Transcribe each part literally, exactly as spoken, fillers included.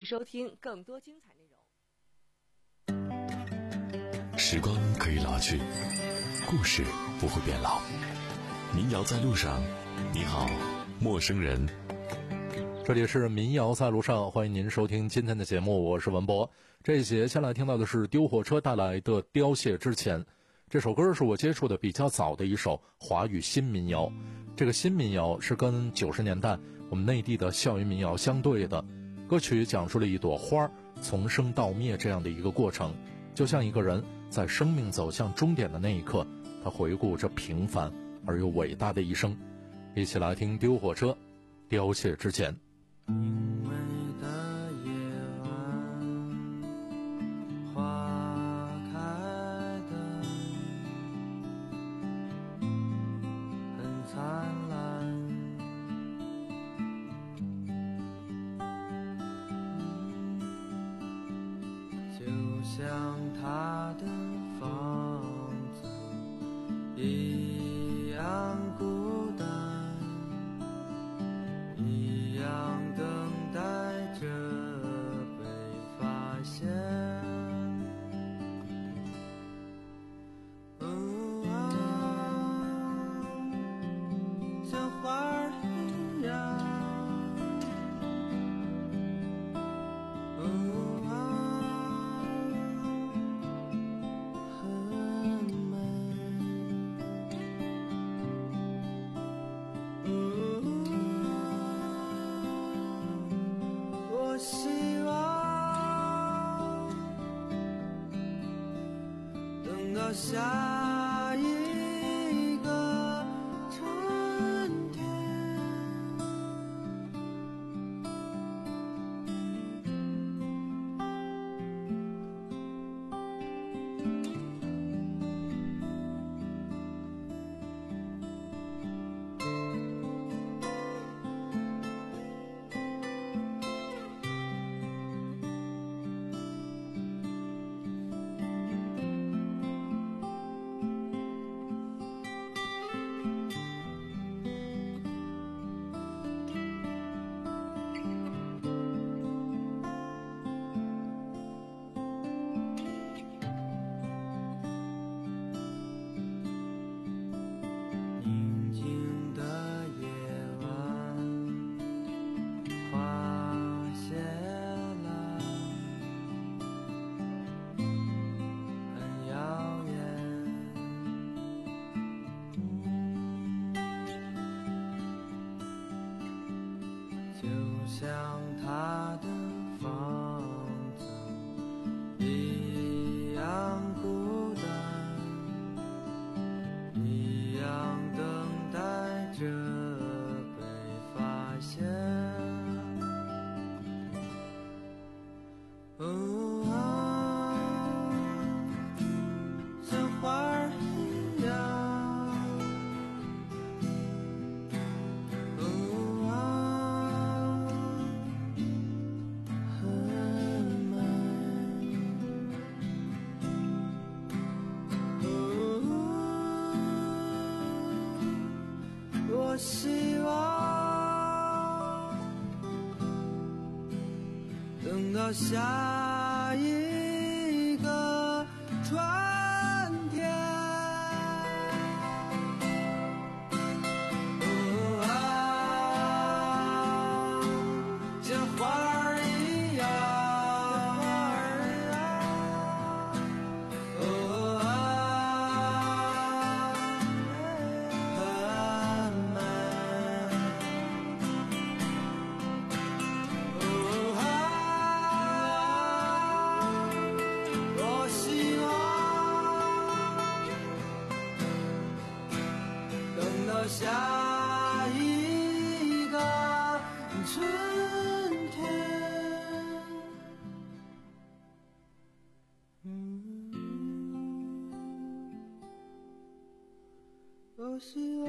收听更多精彩内容。 时光可以老去，故事不会变老。民谣在路上，你好，陌生人。 这里是民谣在路上，欢迎您收听今天的节目，我是文博。这一节先来听到的是丢火车带来的《凋谢之前》。这首歌是我接触的比较早的一首华语新民谣。这个新民谣是跟九十年代我们内地的校园民谣相对的。歌曲讲述了一朵花从生到灭这样的一个过程，就像一个人在生命走向终点的那一刻，他回顾着平凡而又伟大的一生。一起来听丢火车凋谢之前。 明媚的夜晚，花开的很灿烂，就像他的房子一样孤单，一样等待着被发现。哦啊，像花儿一样。哦啊，很美。哦，我希望等到下一个春天。宁静的夜晚，花谢了，很耀眼。就像他的房子一样孤单，一样等待着被发现。哦啊，像花儿一样。哦啊，很美。哦，我希望等到下一个春天。哦啊，像花儿一样。哦啊，很美。哦啊，我希望等到下一个春天。嗯，我希望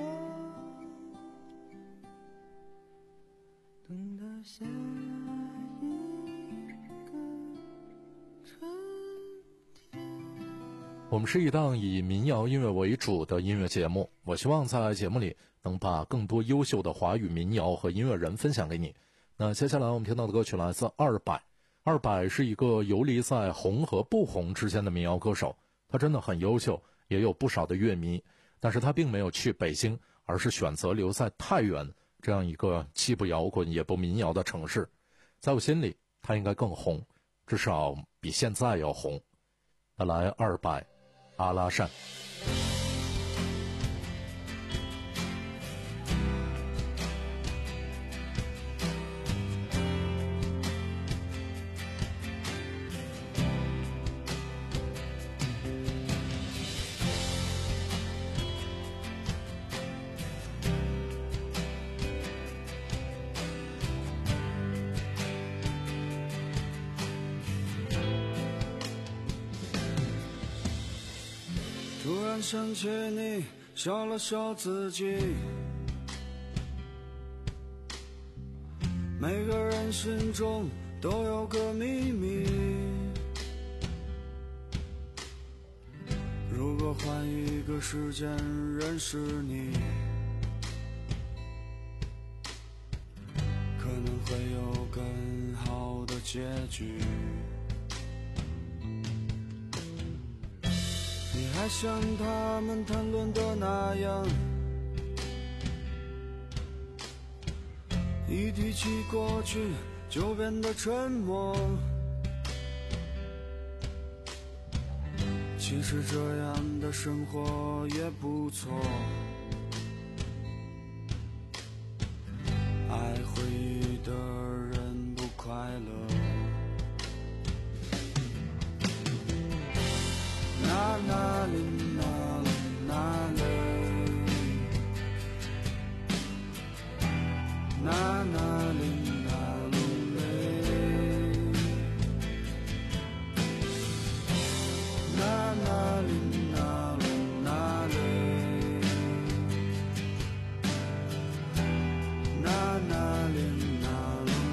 等到下一个春天。 我们是一档以民谣音乐为主的音乐节目，我希望在节目里能把更多优秀的华语民谣和音乐人分享给你。那接下来我们听到的歌曲来自二百， 二百是一个游离在红和不红之间的民谣歌手，他真的很优秀，也有不少的乐迷，但是他并没有去北京，而是选择留在太原这样一个既不摇滚也不民谣的城市。在我心里，他应该更红，至少比现在要红。那来二百，阿拉善。 突然想起你，笑了笑自己。每个人心中都有个秘密，如果换一个时间认识你，可能会有更好的结局。你还像他们谈论的那样，一提起过去就变得沉默。其实这样的生活也不错，爱回忆的人不快乐。那那里那里那里，那那里那里，那那里那里那里，那那里那里。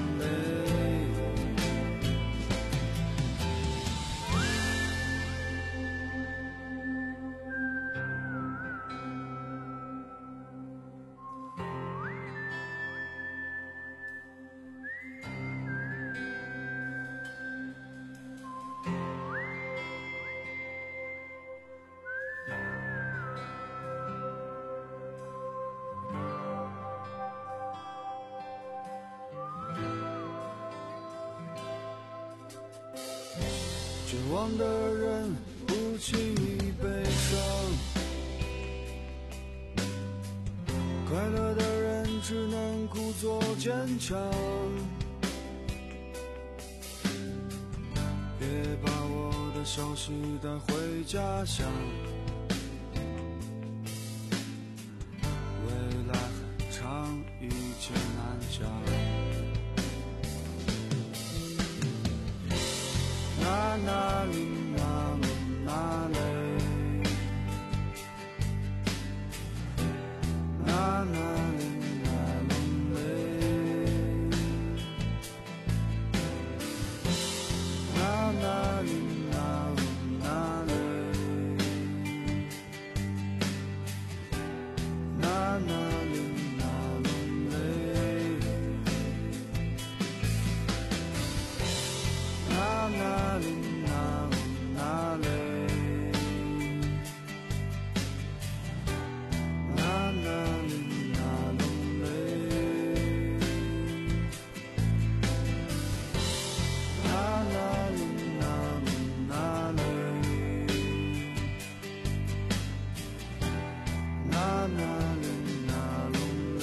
绝望的人不轻易悲伤，快乐的人只能故作坚强。别把我的消息带回家乡，未来很长，一切难讲。那那里那里那里，那那里那里，那那里那里那里，那那里那里，那那里那里那里，那那里那里，那那里那里那里，那那里那里，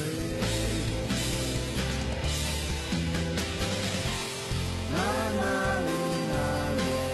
那那里那里。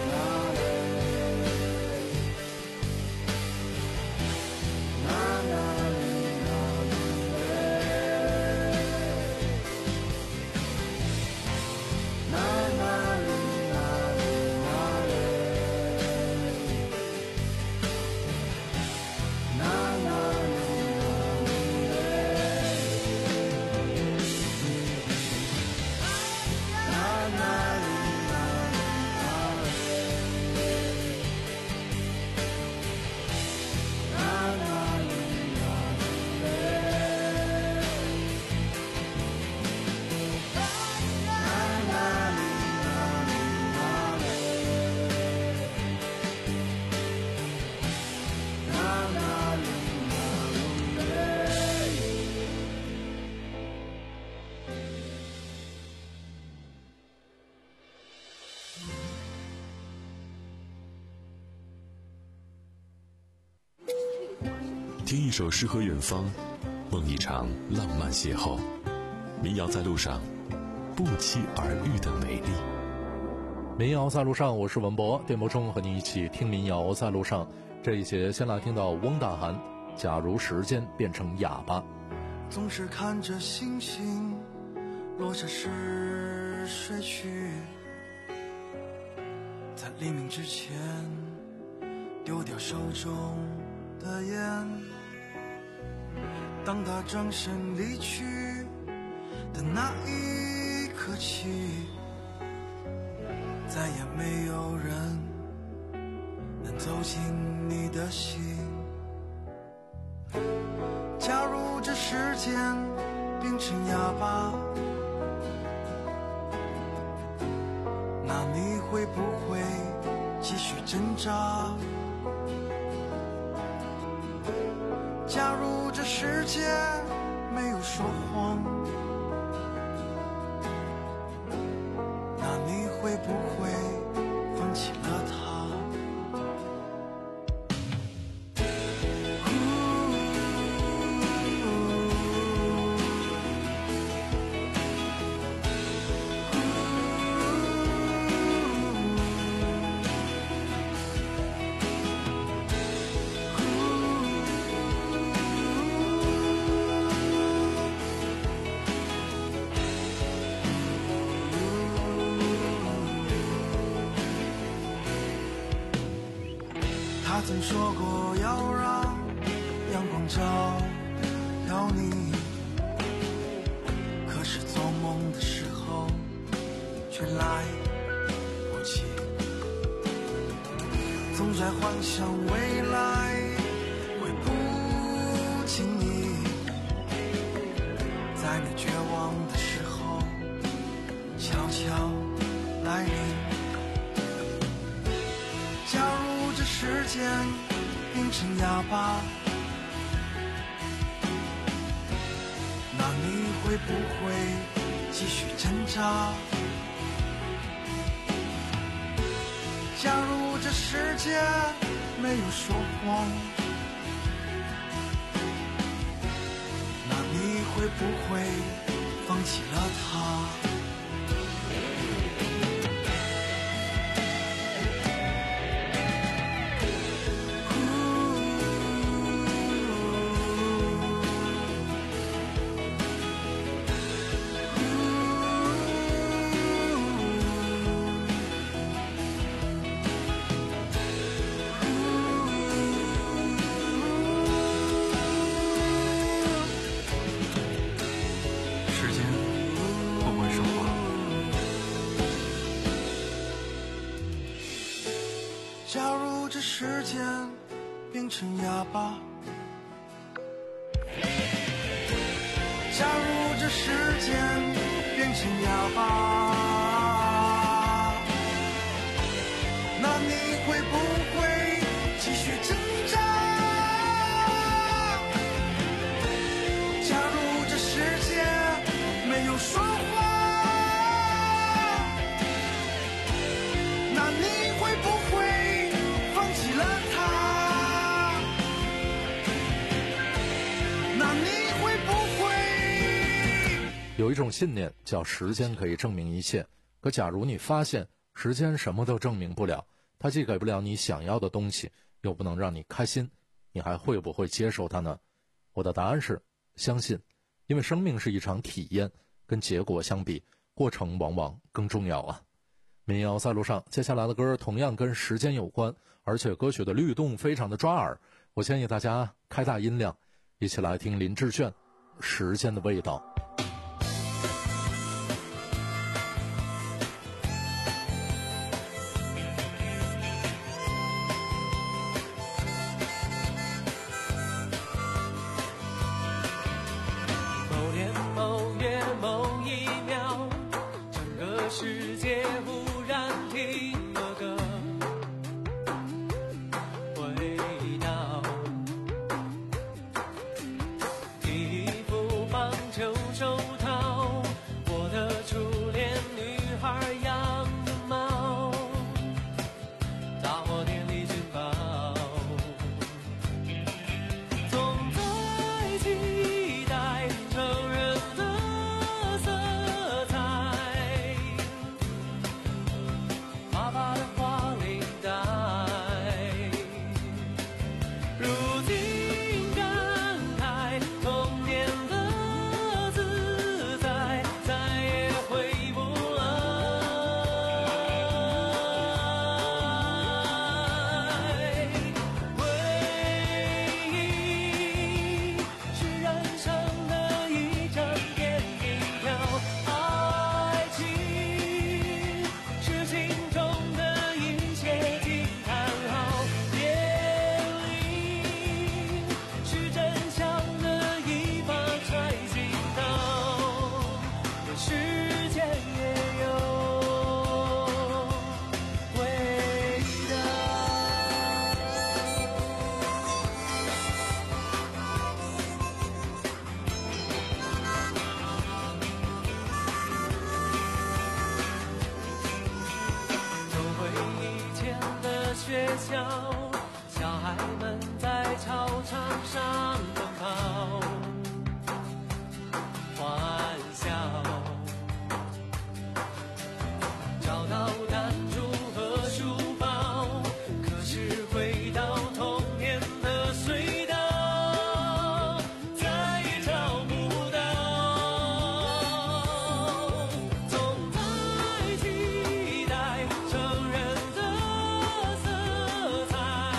听一首诗和远方，梦一场浪漫邂逅。民谣在路上，不期而遇的美丽。 民谣在路上，我是文博，电波中和你一起听民谣在路上。这一节先来听到翁大涵，假如时间变成哑巴。 总是看着星星落下时睡去，在黎明之前丢掉手中的烟，当他转身离去的那一刻起，再也没有人能走进你的心。假如这时间变成哑巴，那你会不会继续挣扎？假如这世界没有说谎，那你会不会放弃了他？他曾说过要让阳光照耀你，可是做梦的时候却来不及，总在幻想未来会不经意，在你绝望的时候悄悄来临。假如这时间变成哑巴，那你会不会继续挣扎？假如这世界没有说谎，那你会不会放弃了他？假如这时间变成哑巴，假如这时间变成哑巴，那你会不会继续挣扎？假如这世界没有说谎，那你会不会放弃了他？那你会不会？ 有一种信念叫时间可以证明一切，可假如你发现时间什么都证明不了，它既给不了你想要的东西，又不能让你开心，你还会不会接受它呢？我的答案是相信，因为生命是一场体验，跟结果相比，过程往往更重要啊。民谣在路上，接下来的歌同样跟时间有关，而且歌曲的律动非常的抓耳，我建议大家开大音量，一起来听林志炫《时间的味道》。 某年某月某一秒，整个世界忽然停了个回到，一副棒球手学校，小孩们在操场上奔跑欢笑，找到弹珠和书包，可是回到童年的隧道再也找不到，总在期待成人的色彩，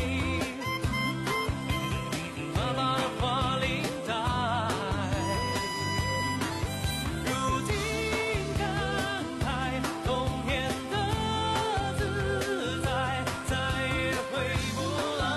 爸爸的花领带，如今感慨童年的自在再也回不来。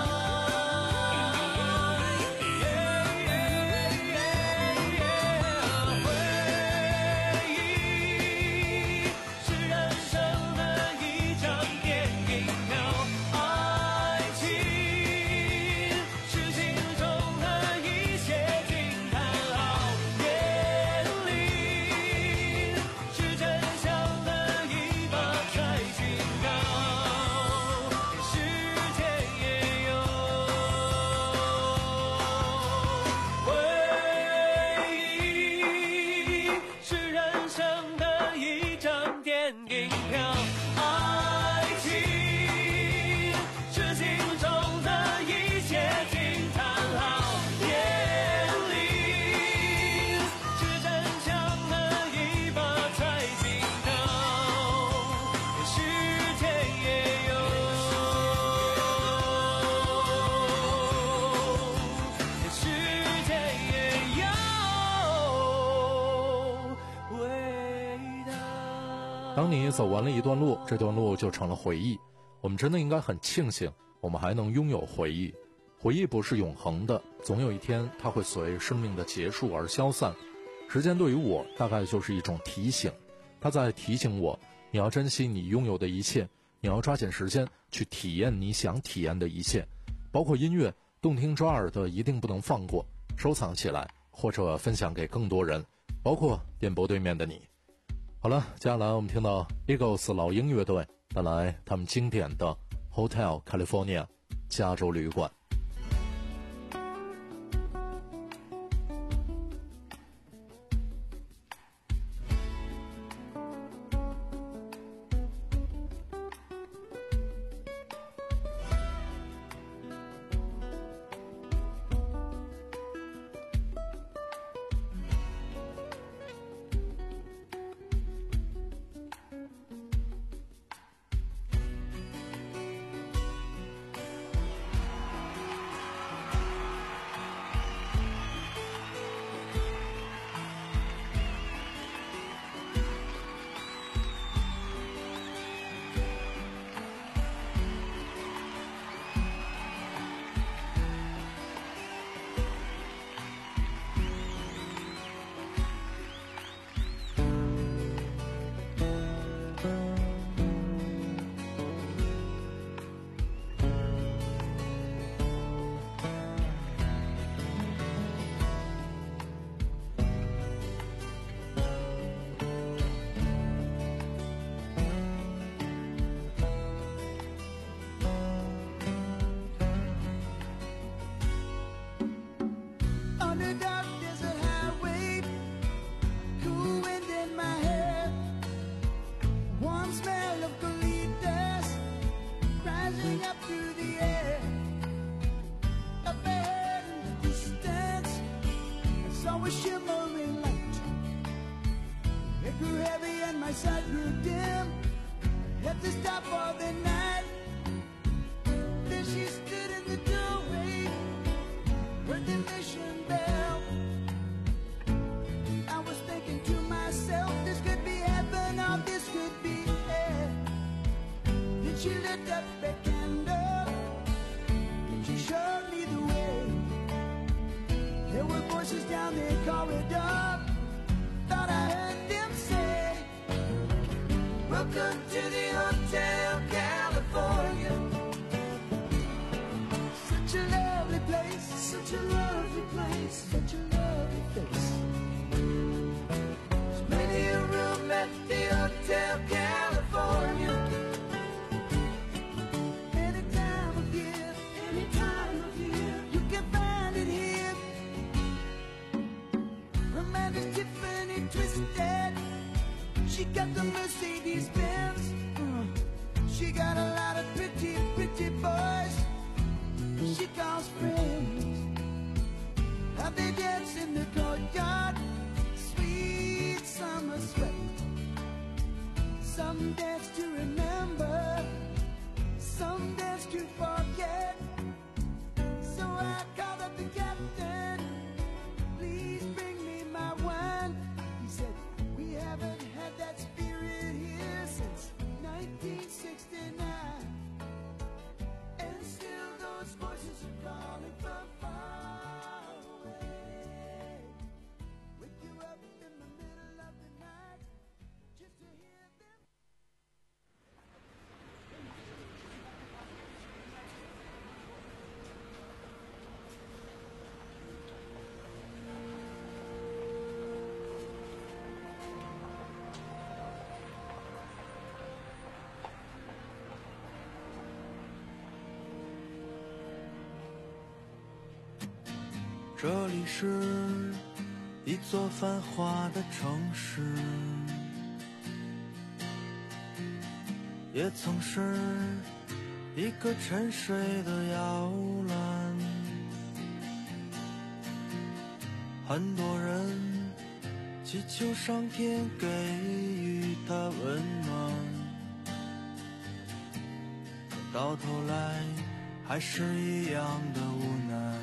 回忆是人生的一场电影票，爱情是心中的一些惊叹号，眼里是真相的一把揣心刀，世界也有回忆是人生的一张电影票，爱情是心中的一些惊叹号，眼里是真相的一把揣心刀，世界也有，世界也有味道。 当你走完了一段路，这段路就成了回忆。我们真的应该很庆幸，我们还能拥有回忆。回忆不是永恒的，总有一天它会随生命的结束而消散。时间对于我大概就是一种提醒，它在提醒我，你要珍惜你拥有的一切，你要抓紧时间去体验你想体验的一切，包括音乐，动听抓耳的一定不能放过，收藏起来或者分享给更多人，包括电波对面的你。好了，接下来我们听到 Eagles 老鹰乐队带来他们经典的 Hotel California 加州旅馆。 my sight grew dim. Had to stop for the night. Then she stood in the doorway, heard the mission bell. I was thinking to myself, this could be heaven or this could be hell. Then she lit up the candle, she showed me the way. There were voices down the corridor, thought I heard them say, welcome to the Hotel California. Such a lovely place, such a lovely place, such a lovely place. There's plenty of room at the Hotel California. And 这里是一座繁华的城市，也曾是一个沉睡的摇篮。很多人祈求上天给予他温暖，到头来还是一样的无奈。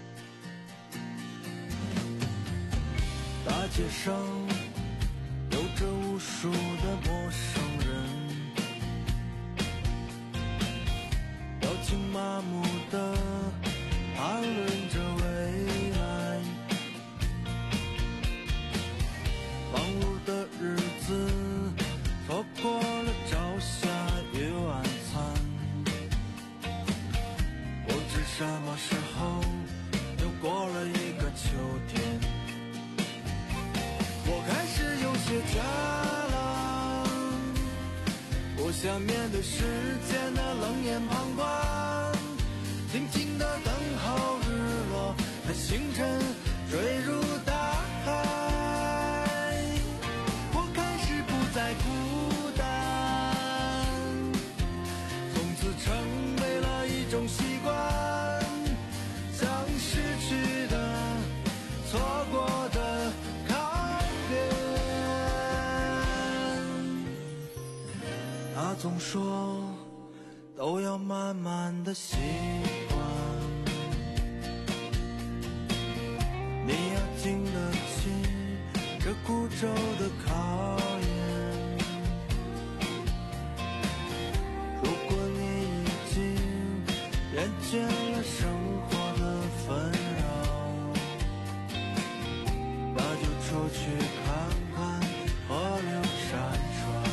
大街上有着无数的陌生人，表情麻木地谈论着未来。忙碌的日子错过了朝霞与晚餐，不知什么时候又过了一个秋天。我开始有些渣了，不想面对世间的冷眼旁观，静静地等候日落，看星辰坠入大海。我开始不再孤单，从此成为了一种习惯，将失去的错过的他总说都要慢慢的习惯，你要经得起这孤舟的考验。如果你已经厌倦了生活的纷扰，那就出去看看河流山川。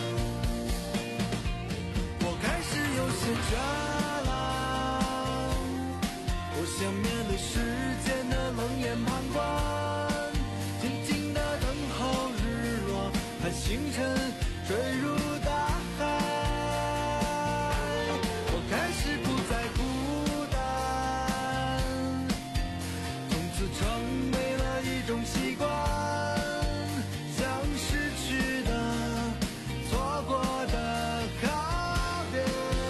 有些渣了，不想面对世间的冷眼旁观，静静地等候日落，看星辰坠入大海。我开始不再孤单，从此成为了一种习惯，将失去的错过的告别。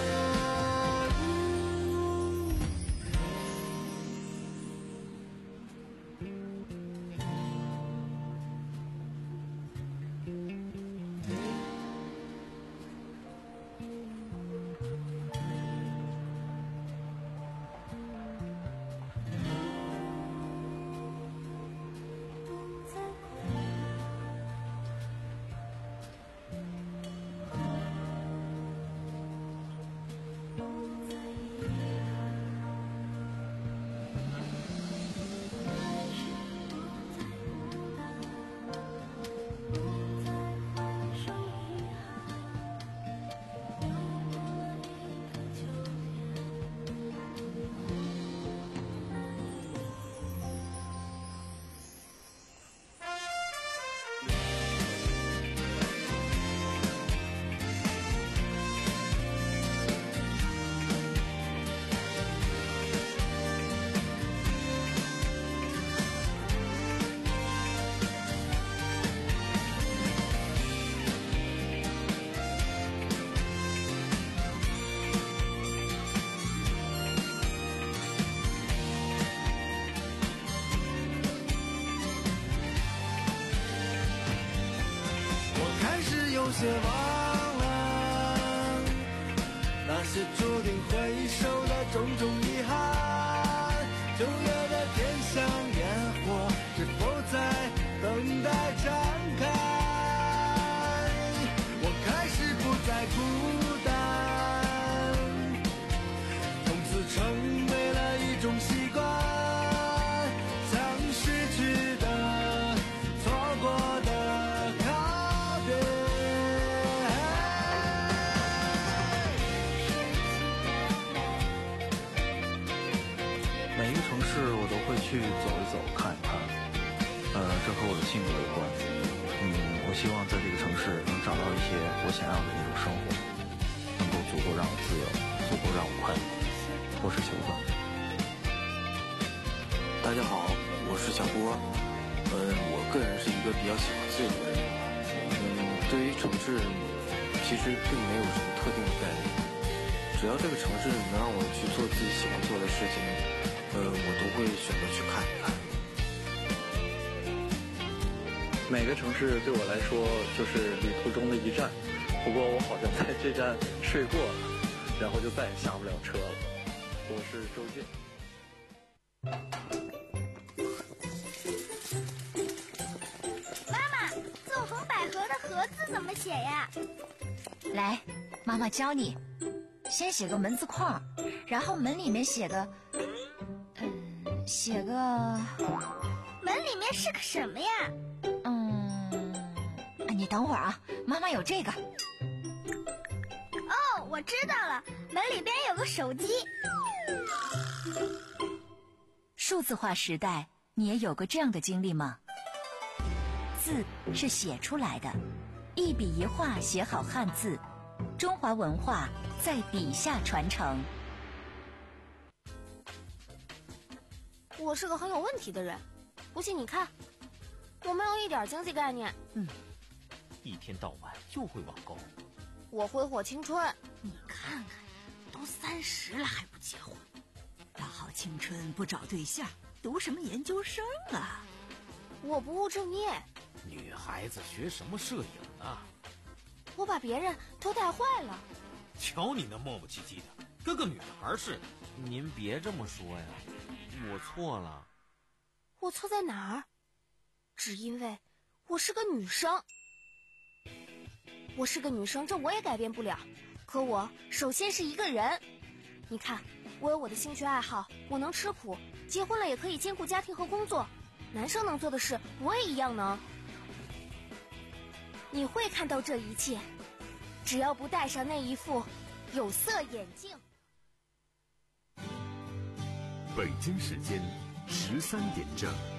有些忘了那些注定回首的种种遗憾，九月的天像烟火，是否在等待展开？我开始不再孤单，从此成为了一种习惯，将失去的错过的告别。 每一个城市我都会去走一走看一看，呃，这和我的性格有关。嗯，我希望在这个城市能找到一些我想要的那种生活，能够足够让我自由，足够让我快乐，不是求分。 大家好，我是小波。嗯，我个人是一个比较喜欢自由的人。嗯，对于城市，其实并没有什么特定的概念。只要这个城市能让我去做自己喜欢做的事情，呃，我都会选择去看一看。 每个城市对我来说就是旅途中的一站，不过我好像在这站睡过了，然后就再也下不了车了。我是周俊。 妈妈，纵横捭阖的阖字怎么写呀？ 来，妈妈教你。先写个门字框，然后门里面写个，嗯，写个。 门里面是个什么呀？ 嗯，你等会儿啊，妈妈有这个。 哦，我知道了，门里边有个手机。 数字化时代，你也有过这样的经历吗？字是写出来的，一笔一画写好汉字，中华文化在笔下传承。 我是个很有问题的人，不信你看，我没有一点经济概念。 嗯，一天到晚就会网购。 我挥霍青春。 你看看，都三十了还不结婚，大好青春不找对象，读什么研究生啊？ 我不务正业。 女孩子学什么摄影啊？ 我把别人都带坏了。 瞧你那磨磨唧唧的，跟个女孩似的。 您别这么说呀，我错了。 我错在哪儿？只因为我是个女生。我是个女生，这我也改变不了。可我首先是一个人。你看，我有我的兴趣爱好，我能吃苦，结婚了也可以兼顾家庭和工作。男生能做的事，我也一样能。你会看到这一切，只要不戴上那一副有色眼镜。 北京时间十三点整。